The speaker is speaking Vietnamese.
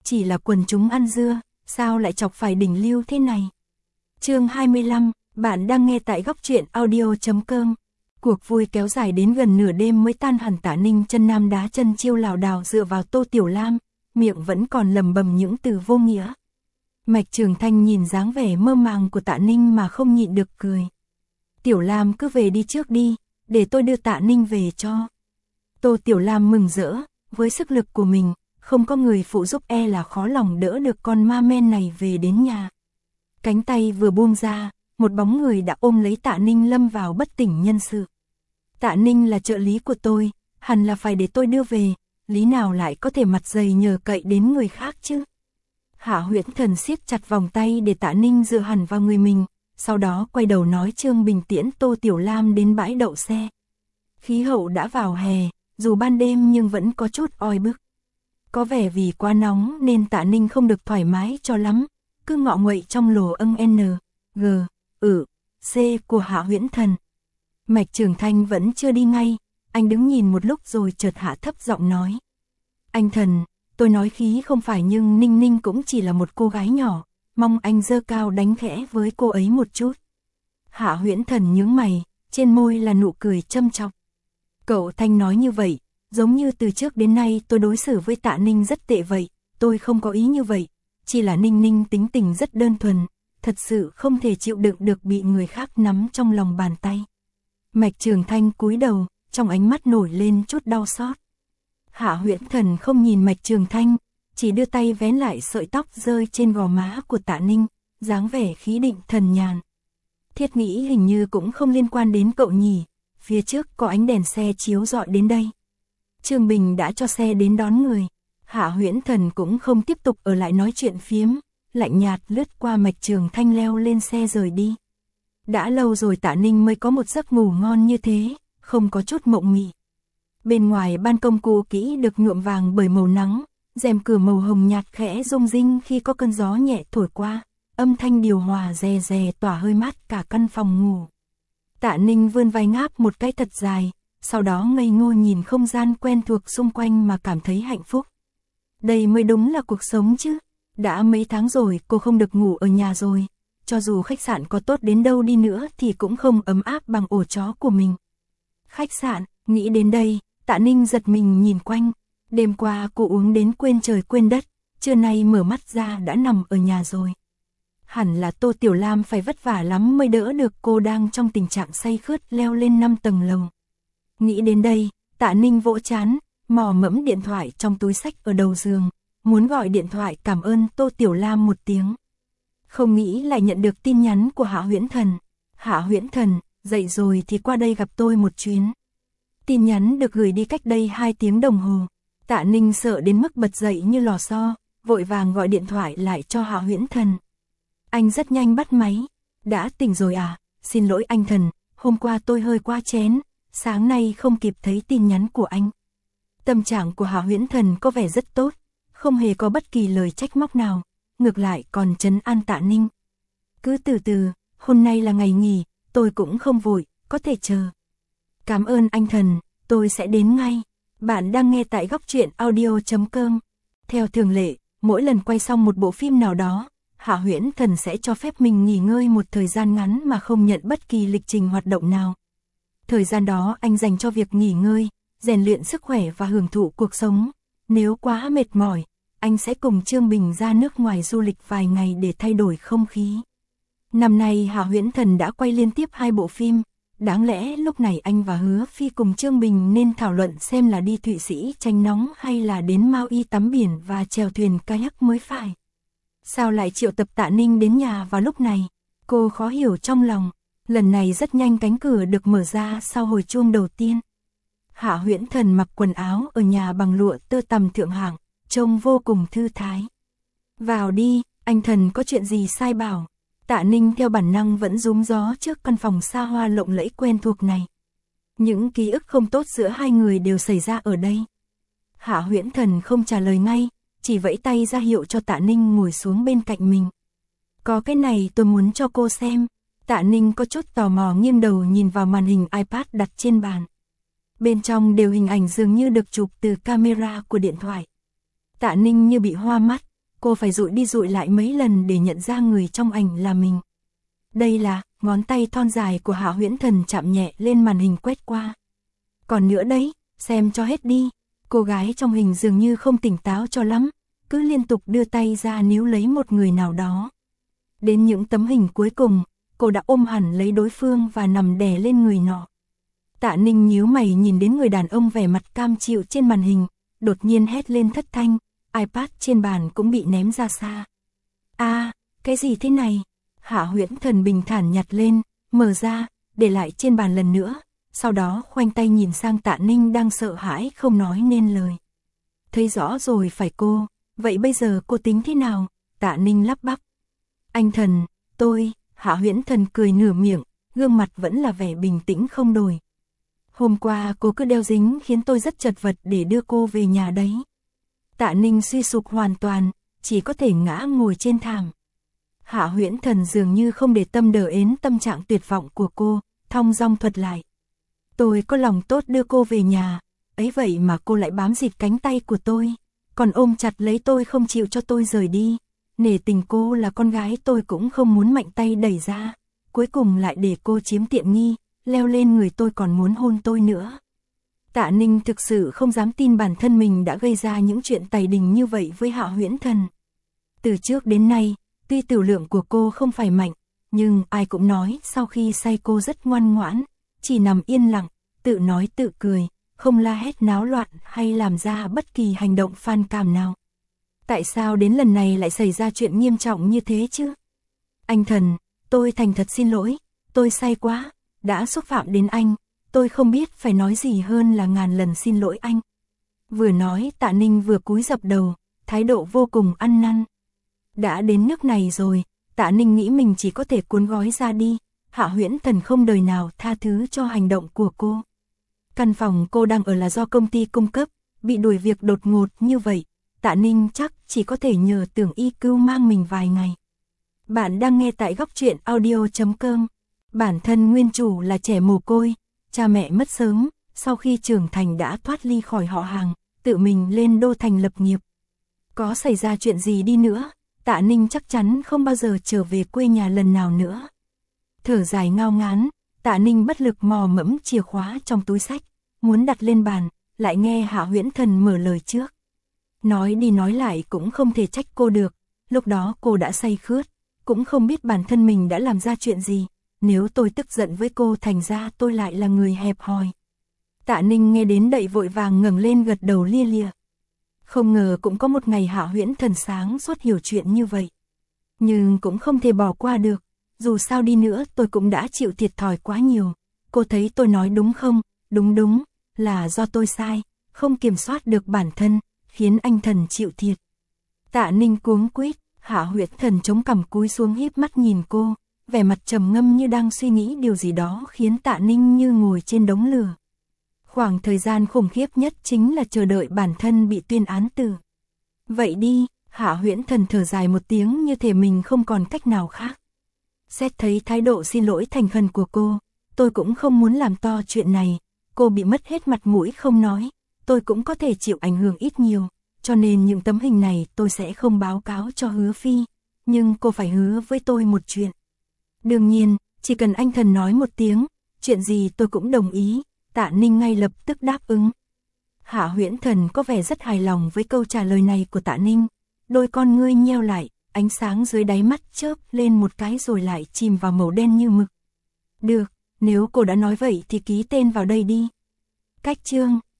chỉ là quần chúng ăn dưa, sao lại chọc phải đỉnh lưu thế này. Chương 25, bạn đang nghe tại góc truyện audio.com. Cuộc vui kéo dài đến gần nửa đêm mới tan hẳn. Tạ Ninh chân nam đá chân chiêu lảo đảo dựa vào Tô Tiểu Lam, miệng vẫn còn lầm bầm những từ vô nghĩa. Mạch Trường Thanh nhìn dáng vẻ mơ màng của Tạ Ninh mà không nhịn được cười. Tiểu Lam cứ về đi trước đi, để tôi đưa Tạ Ninh về cho. Tô Tiểu Lam mừng rỡ, với sức lực của mình, không có người phụ giúp e là khó lòng đỡ được con ma men này về đến nhà. Cánh tay vừa buông ra, một bóng người đã ôm lấy Tạ Ninh lâm vào bất tỉnh nhân sự. Tạ Ninh là trợ lý của tôi, hẳn là phải để tôi đưa về, lý nào lại có thể mặt dày nhờ cậy đến người khác chứ. Hạ Huyễn Thần siết chặt vòng tay để Tạ Ninh dựa hẳn vào người mình, sau đó quay đầu nói Trương Bình tiễn Tô Tiểu Lam đến bãi đậu xe. Khí hậu đã vào hè, dù ban đêm nhưng vẫn có chút oi bức. Có vẻ vì quá nóng nên Tạ Ninh không được thoải mái cho lắm, cứ ngọ nguậy trong lồ âng N, G, C của Hạ Huyễn Thần. Mạch Trường Thanh vẫn chưa đi ngay, anh đứng nhìn một lúc rồi chợt hạ thấp giọng nói. Anh Thần, tôi nói khí không phải nhưng Ninh Ninh cũng chỉ là một cô gái nhỏ, mong anh giơ cao đánh khẽ với cô ấy một chút. Hạ Huyễn Thần nhướng mày, trên môi là nụ cười châm chọc. Cậu Thanh nói như vậy, giống như từ trước đến nay tôi đối xử với Tạ Ninh rất tệ vậy, tôi không có ý như vậy, chỉ là Ninh Ninh tính tình rất đơn thuần, thật sự không thể chịu đựng được bị người khác nắm trong lòng bàn tay. Mạch Trường Thanh cúi đầu, trong ánh mắt nổi lên chút đau xót. Hạ Huyễn Thần không nhìn Mạch Trường Thanh, chỉ đưa tay vén lại sợi tóc rơi trên gò má của Tạ Ninh, dáng vẻ khí định thần nhàn. Thiết nghĩ hình như cũng không liên quan đến cậu nhỉ, phía trước có ánh đèn xe chiếu rọi đến đây. Trương Bình đã cho xe đến đón người, Hạ Huyễn Thần cũng không tiếp tục ở lại nói chuyện phiếm, lạnh nhạt lướt qua Mạch Trường Thanh leo lên xe rời đi. Đã lâu rồi Tạ Ninh mới có một giấc ngủ ngon như thế, không có chút mộng mị. Bên ngoài ban công cũ kỹ được nhuộm vàng bởi màu nắng, rèm cửa màu hồng nhạt khẽ rung rinh khi có cơn gió nhẹ thổi qua, âm thanh điều hòa rè rè tỏa hơi mát cả căn phòng ngủ. Tạ Ninh vươn vai ngáp một cái thật dài, sau đó ngây ngô nhìn không gian quen thuộc xung quanh mà cảm thấy hạnh phúc. Đây mới đúng là cuộc sống chứ, đã mấy tháng rồi cô không được ngủ ở nhà rồi, cho dù khách sạn có tốt đến đâu đi nữa thì cũng không ấm áp bằng ổ chó của mình. Khách sạn, nghĩ đến đây, Tạ Ninh giật mình nhìn quanh, đêm qua cô uống đến quên trời quên đất, trưa nay mở mắt ra đã nằm ở nhà rồi. Hẳn là Tô Tiểu Lam phải vất vả lắm mới đỡ được cô đang trong tình trạng say khướt leo lên 5 tầng lầu. Nghĩ đến đây, Tạ Ninh vỗ trán, mò mẫm điện thoại trong túi xách ở đầu giường, muốn gọi điện thoại cảm ơn Tô Tiểu Lam một tiếng. Không nghĩ lại nhận được tin nhắn của Hạ Huyễn Thần. Hạ Huyễn Thần, dậy rồi thì qua đây gặp tôi một chuyến. Tin nhắn được gửi đi cách đây 2 tiếng đồng hồ. Tạ Ninh sợ đến mức bật dậy như lò xo, vội vàng gọi điện thoại lại cho Hạ Huyễn Thần. Anh rất nhanh bắt máy. Đã tỉnh rồi à? Xin lỗi anh Thần, hôm qua tôi hơi quá chén, sáng nay không kịp thấy tin nhắn của anh. Tâm trạng của Hạ Huyễn Thần có vẻ rất tốt, không hề có bất kỳ lời trách móc nào, ngược lại còn trấn an Tạ Ninh. Cứ từ từ, hôm nay là ngày nghỉ, tôi cũng không vội, có thể chờ. Cảm ơn anh Thần, tôi sẽ đến ngay. Bạn đang nghe tại góc truyện audio.com. Theo thường lệ, mỗi lần quay xong một bộ phim nào đó, Hạ Huyễn Thần sẽ cho phép mình nghỉ ngơi một thời gian ngắn mà không nhận bất kỳ lịch trình hoạt động nào. Thời gian đó anh dành cho việc nghỉ ngơi, rèn luyện sức khỏe và hưởng thụ cuộc sống. Nếu quá mệt mỏi, anh sẽ cùng Trương Bình ra nước ngoài du lịch vài ngày để thay đổi không khí. Năm nay Hạ Huyễn Thần đã quay liên tiếp 2 bộ phim, đáng lẽ lúc này anh và Hứa Phi cùng Trương Bình nên thảo luận xem là đi Thụy Sĩ tránh nóng hay là đến Maui tắm biển và chèo thuyền kayak mới phải. Sao lại triệu tập Tạ Ninh đến nhà vào lúc này? Cô khó hiểu trong lòng. Lần này rất nhanh cánh cửa được mở ra sau hồi chuông đầu tiên. Hạ Huyễn Thần mặc quần áo ở nhà bằng lụa tơ tằm thượng hạng, trông vô cùng thư thái. Vào đi, anh Thần có chuyện gì sai bảo. Tạ Ninh theo bản năng vẫn rúm gió trước căn phòng xa hoa lộng lẫy quen thuộc này. Những ký ức không tốt giữa hai người đều xảy ra ở đây. Hạ Huyễn Thần không trả lời ngay, chỉ vẫy tay ra hiệu cho Tạ Ninh ngồi xuống bên cạnh mình. Có cái này tôi muốn cho cô xem. Tạ Ninh có chút tò mò nghiêng đầu nhìn vào màn hình iPad đặt trên bàn. Bên trong đều hình ảnh dường như được chụp từ camera của điện thoại. Tạ Ninh như bị hoa mắt, cô phải dụi đi dụi lại mấy lần để nhận ra người trong ảnh là mình. Đây là, ngón tay thon dài của Hạ Huyễn Thần chạm nhẹ lên màn hình quét qua. Còn nữa đấy, xem cho hết đi. Cô gái trong hình dường như không tỉnh táo cho lắm, cứ liên tục đưa tay ra níu lấy một người nào đó. Đến những tấm hình cuối cùng, cô đã ôm hẳn lấy đối phương và nằm đè lên người nọ. Tạ Ninh nhíu mày nhìn đến người đàn ông vẻ mặt cam chịu trên màn hình, đột nhiên hét lên thất thanh, iPad trên bàn cũng bị ném ra xa. Cái gì thế này? Hạ Huyễn Thần bình thản nhặt lên, mở ra, để lại trên bàn lần nữa, sau đó khoanh tay nhìn sang Tạ Ninh đang sợ hãi không nói nên lời. Thấy rõ rồi phải cô, vậy bây giờ cô tính thế nào? Tạ Ninh lắp bắp. Anh Thần, Hạ Huyễn Thần cười nửa miệng, gương mặt vẫn là vẻ bình tĩnh không đổi. Hôm qua cô cứ đeo dính khiến tôi rất chật vật để đưa cô về nhà đấy. Tạ Ninh suy sụp hoàn toàn, chỉ có thể ngã ngồi trên thảm. Hạ Huyễn Thần dường như không để tâm đờ ến tâm trạng tuyệt vọng của cô, thong dong thuật lại. Tôi có lòng tốt đưa cô về nhà, ấy vậy mà cô lại bám dịt cánh tay của tôi, còn ôm chặt lấy tôi không chịu cho tôi rời đi. Nể tình cô là con gái tôi cũng không muốn mạnh tay đẩy ra, cuối cùng lại để cô chiếm tiện nghi, leo lên người tôi còn muốn hôn tôi nữa. Tạ Ninh thực sự không dám tin bản thân mình đã gây ra những chuyện tày đình như vậy với Hạ Huyễn Thần. Từ trước đến nay, tuy tiểu lượng của cô không phải mạnh, nhưng ai cũng nói sau khi say cô rất ngoan ngoãn, chỉ nằm yên lặng, tự nói tự cười, không la hét náo loạn hay làm ra bất kỳ hành động phản cảm nào. Tại sao đến lần này lại xảy ra chuyện nghiêm trọng như thế chứ? Anh Thần, tôi thành thật xin lỗi, tôi say quá, đã xúc phạm đến anh, tôi không biết phải nói gì hơn là ngàn lần xin lỗi anh. Vừa nói Tạ Ninh vừa cúi dập đầu, thái độ vô cùng ăn năn. Đã đến nước này rồi, Tạ Ninh nghĩ mình chỉ có thể cuốn gói ra đi, Hạ Huyễn Thần không đời nào tha thứ cho hành động của cô. Căn phòng cô đang ở là do công ty cung cấp, bị đuổi việc đột ngột như vậy, Tạ Ninh chắc chỉ có thể nhờ Tưởng Y cứu mang mình vài ngày. Bạn đang nghe tại góc truyện audio.com. Bản thân nguyên chủ là trẻ mồ côi, cha mẹ mất sớm, sau khi trưởng thành đã thoát ly khỏi họ hàng, tự mình lên đô thành lập nghiệp. Có xảy ra chuyện gì đi nữa, Tạ Ninh chắc chắn không bao giờ trở về quê nhà lần nào nữa. Thở dài ngao ngán, Tạ Ninh bất lực mò mẫm chìa khóa trong túi xách, muốn đặt lên bàn, lại nghe Hạ Huyễn Thần mở lời trước. Nói đi nói lại cũng không thể trách cô được, lúc đó cô đã say khướt, cũng không biết bản thân mình đã làm ra chuyện gì, nếu tôi tức giận với cô thành ra tôi lại là người hẹp hòi. Tạ Ninh nghe đến đậy vội vàng ngẩng lên gật đầu lia lịa. Không ngờ cũng có một ngày Hạ Huyễn Thần sáng suốt hiểu chuyện như vậy. Nhưng cũng không thể bỏ qua được, dù sao đi nữa tôi cũng đã chịu thiệt thòi quá nhiều. Cô thấy tôi nói đúng không? Đúng, là do tôi sai, không kiểm soát được bản thân, khiến anh Thần chịu thiệt. Tạ Ninh cuống quýt, Hạ Huyễn Thần chống cằm cúi xuống híp mắt nhìn cô, vẻ mặt trầm ngâm như đang suy nghĩ điều gì đó khiến Tạ Ninh như ngồi trên đống lửa. Khoảng thời gian khủng khiếp nhất chính là chờ đợi bản thân bị tuyên án tử. Vậy đi, Hạ Huyễn Thần thở dài một tiếng như thể mình không còn cách nào khác. Xét thấy thái độ xin lỗi thành khẩn của cô, tôi cũng không muốn làm to chuyện này, cô bị mất hết mặt mũi không nói, tôi cũng có thể chịu ảnh hưởng ít nhiều, cho nên những tấm hình này tôi sẽ không báo cáo cho Hứa Phi, nhưng cô phải hứa với tôi một chuyện. Đương nhiên, chỉ cần anh Thần nói một tiếng, chuyện gì tôi cũng đồng ý. Tạ Ninh ngay lập tức đáp ứng. Hạ Huyễn Thần có vẻ rất hài lòng với câu trả lời này của Tạ Ninh, đôi con ngươi nheo lại, ánh sáng dưới đáy mắt chớp lên một cái rồi lại chìm vào màu đen như mực. Được, nếu cô đã nói vậy thì ký tên vào đây đi. Cách chương